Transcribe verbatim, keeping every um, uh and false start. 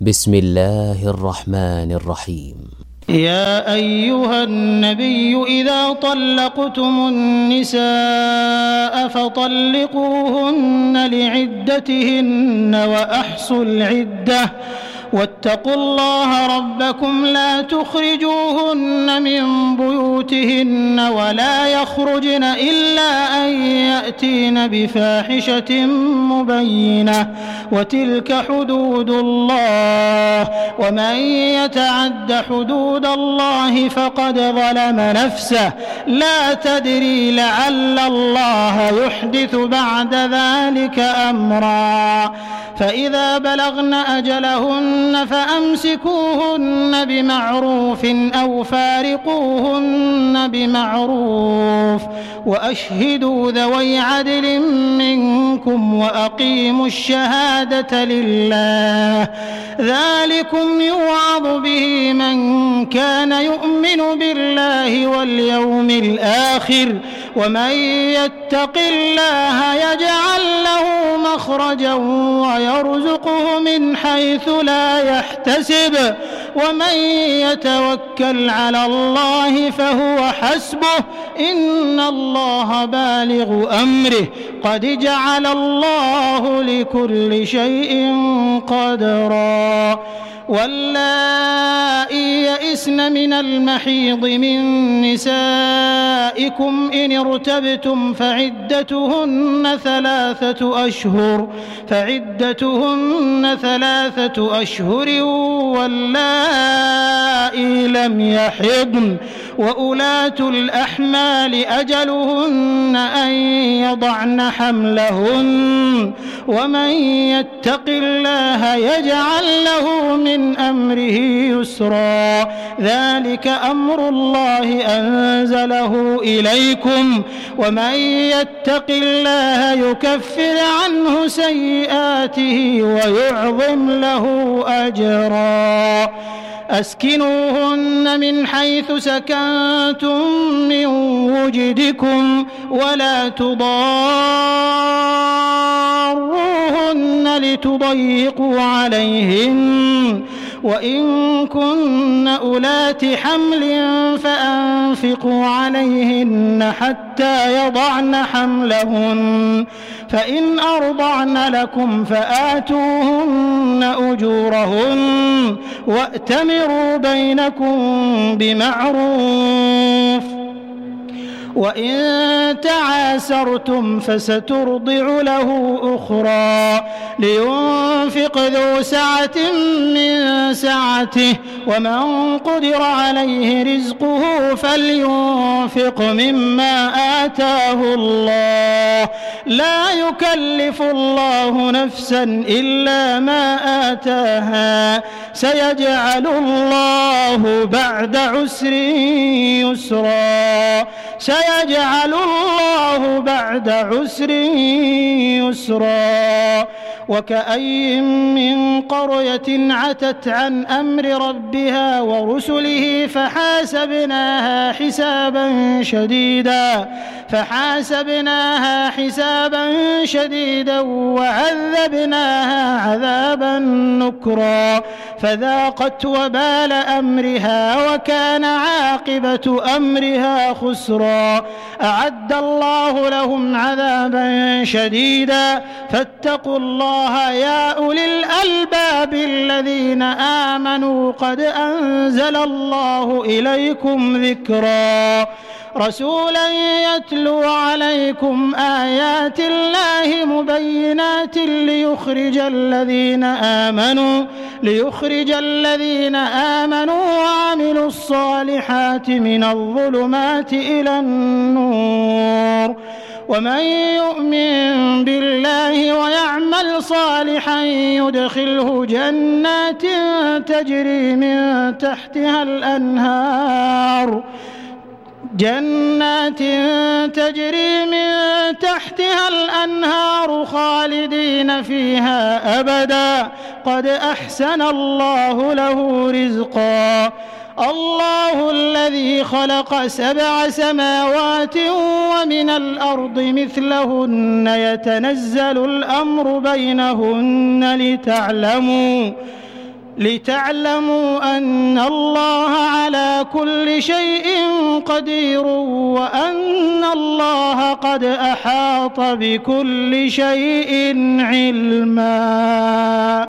بسم الله الرحمن الرحيم. يا أيها النبي إذا طلقتم النساء فطلقوهن لعدتهن وأحصوا العدة واتقوا الله ربكم لا تخرجوهن من بيوتهن ولا يخرجن إلا أن يأتين بفاحشة مبينة وتلك حدود الله ومن يتعد حدود الله فقد ظلم نفسه لا تدري لعل الله يحدث بعد ذلك أمرا فإذا بلغن أجلهن فأمسكوهن بمعروف أو فارقوهن بمعروف وأشهدوا ذوي عدل منكم وأقيموا الشهادة لله ذلكم يوعظ به من كان يؤمن بالله واليوم الآخر ومن يتق الله يجعل له مخرجا ويرزقه من حيث لا يحتسب ومن يتوكل على الله فهو حسبه إن الله بالغ أمره قد جعل الله لكل شيء قدرا واللائي يئسن من المحيض من نسائكم إن ارتبتم فعدتهن ثلاثة أشهر فعدتهن ثلاثة أشهر واللائي لم يحضن وأولاة الأحمال أجلهن أن يضعن حملهن ومن يتق الله يجعل له من أمره يسرا ذلك أمر الله أنزله إليكم ومن يتق الله يكفر عنه سيئاته ويعظم له أجرا أسكنوهن من حيث سكنتم من وجدكم ولا تضاروهن لتضيقوا عليهن وإن كن أولات حمل فأنفقوا عليهن حتى يضعن حملهن فإن أرضعن لكم فآتوهن أجورهن وأتمروا بينكم بمعروف وإن تعاسرتم فسترضع له أخرى لينفق ذو سعة من سعته ومن قدر عليه رزقه فلينفق مما آتاه الله لا يكلف الله نفسا إلا ما آتاها سيجعل الله بعد عسر يسرا سيجعل الله بعد عسر يسرا وكأي من قرية عتت عن أمر ربها ورسله فحاسبناها حسابا شديدا فحاسبناها حسابا شديدا وعذبناها عذابا نكرا فذاقت وبال أمرها وكان عاقبة أمرها خسرا أعد الله لهم عذابا شديدا فاتقوا الله يا أولي الألباب الذين آمنوا قد أنزل الله إليكم ذكرا رسولا يتلو عليكم آيات الله مبينات ليخرج الذين آمنوا ليخرج الذين آمنوا وعملوا الصالحات من الظلمات إلى النور ومن يؤمن بالله ويعمل صالحا يدخله جنات تجري من تحتها الأنهار جنات تجري من تحتها الأنهار خالدين فيها أبدا قد أحسن الله له رزقا الله الذي خلق سبع سماوات ومن الأرض مثلهن يتنزل الأمر بينهن لتعلموا لتعلموا أن الله على كل شيء قدير وأن الله قد أحاط بكل شيء علما.